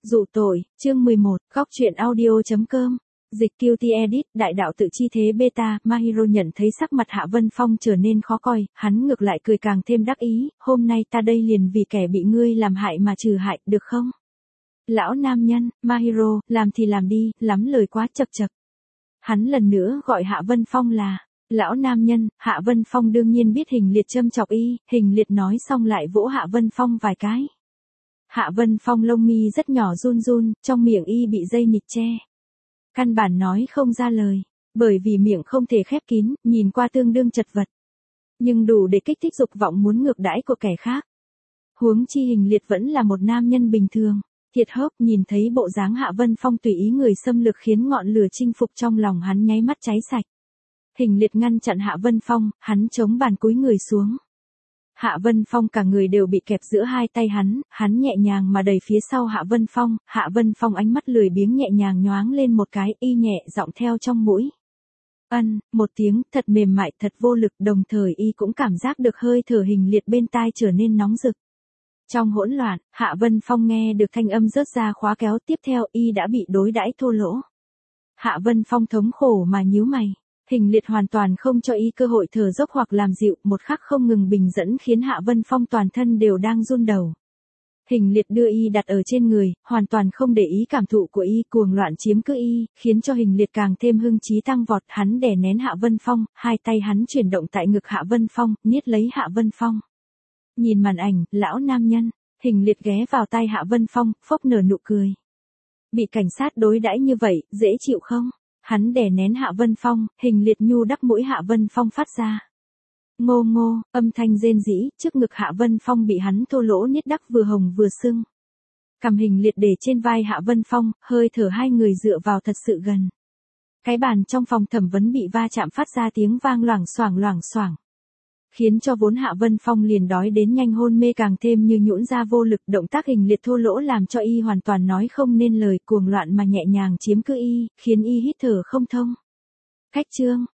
Dụ tội, chương 11, góc truyện audio.com. Dịch QT Edit, đại đạo tự chi thế beta, Mahiro nhận thấy sắc mặt Hạ Vân Phong trở nên khó coi, hắn ngược lại cười càng thêm đắc ý, hôm nay ta đây liền vì kẻ bị ngươi làm hại mà trừ hại, được không? Lão nam nhân, Mahiro, làm thì làm đi, lắm lời quá chập chập. Hắn lần nữa gọi Hạ Vân Phong là lão nam nhân. Hạ Vân Phong đương nhiên biết Hình Liệt châm chọc y, Hình Liệt nói xong lại vỗ Hạ Vân Phong vài cái. Hạ Vân Phong lông mi rất nhỏ run run, trong miệng y bị dây nịt che. Căn bản nói không ra lời, bởi vì miệng không thể khép kín, nhìn qua tương đương chật vật. Nhưng đủ để kích thích dục vọng muốn ngược đãi của kẻ khác. Huống chi Hình Liệt vẫn là một nam nhân bình thường. Thiệt hốc nhìn thấy bộ dáng Hạ Vân Phong tùy ý người xâm lược khiến ngọn lửa chinh phục trong lòng hắn nháy mắt cháy sạch. Hình Liệt ngăn chặn Hạ Vân Phong, hắn chống bàn cúi người xuống. Hạ Vân Phong cả người đều bị kẹp giữa hai tay hắn nhẹ nhàng mà đẩy phía sau Hạ Vân Phong ánh mắt lười biếng nhẹ nhàng nhoáng lên một cái, y nhẹ giọng theo trong mũi. Một tiếng, thật mềm mại, thật vô lực, đồng thời y cũng cảm giác được hơi thở Hình Liệt bên tai trở nên nóng rực. Trong hỗn loạn, Hạ Vân Phong nghe được thanh âm rớt ra khóa kéo, tiếp theo y đã bị đối đãi thô lỗ. Hạ Vân Phong thống khổ mà nhíu mày. Hình Liệt hoàn toàn không cho y cơ hội thở dốc hoặc làm dịu, một khắc không ngừng bình dẫn khiến Hạ Vân Phong toàn thân đều đang run đầu. Hình Liệt đưa y đặt ở trên người, hoàn toàn không để ý cảm thụ của y, cuồng loạn chiếm cứ y, khiến cho Hình Liệt càng thêm hưng trí tăng vọt. Hắn đè nén Hạ Vân Phong, hai tay hắn chuyển động tại ngực Hạ Vân Phong, niết lấy Hạ Vân Phong. Nhìn màn ảnh, lão nam nhân, Hình Liệt ghé vào tai Hạ Vân Phong, phốc nở nụ cười. Bị cảnh sát đối đãi như vậy, dễ chịu không? Hắn đè nén Hạ Vân Phong, Hình Liệt nhu đắp mũi Hạ Vân Phong phát ra. Ngô ngô, âm thanh rên rỉ, trước ngực Hạ Vân Phong bị hắn thô lỗ niết đắc vừa hồng vừa sưng. Cầm Hình Liệt để trên vai Hạ Vân Phong, hơi thở hai người dựa vào thật sự gần. Cái bàn trong phòng thẩm vấn bị va chạm phát ra tiếng vang loảng xoảng. Khiến cho vốn Hạ Vân Phong liền đói đến nhanh hôn mê càng thêm như nhũn ra vô lực, động tác Hình Liệt thô lỗ làm cho y hoàn toàn nói không nên lời, cuồng loạn mà nhẹ nhàng chiếm cứ y, khiến y hít thở không thông. Cách chương,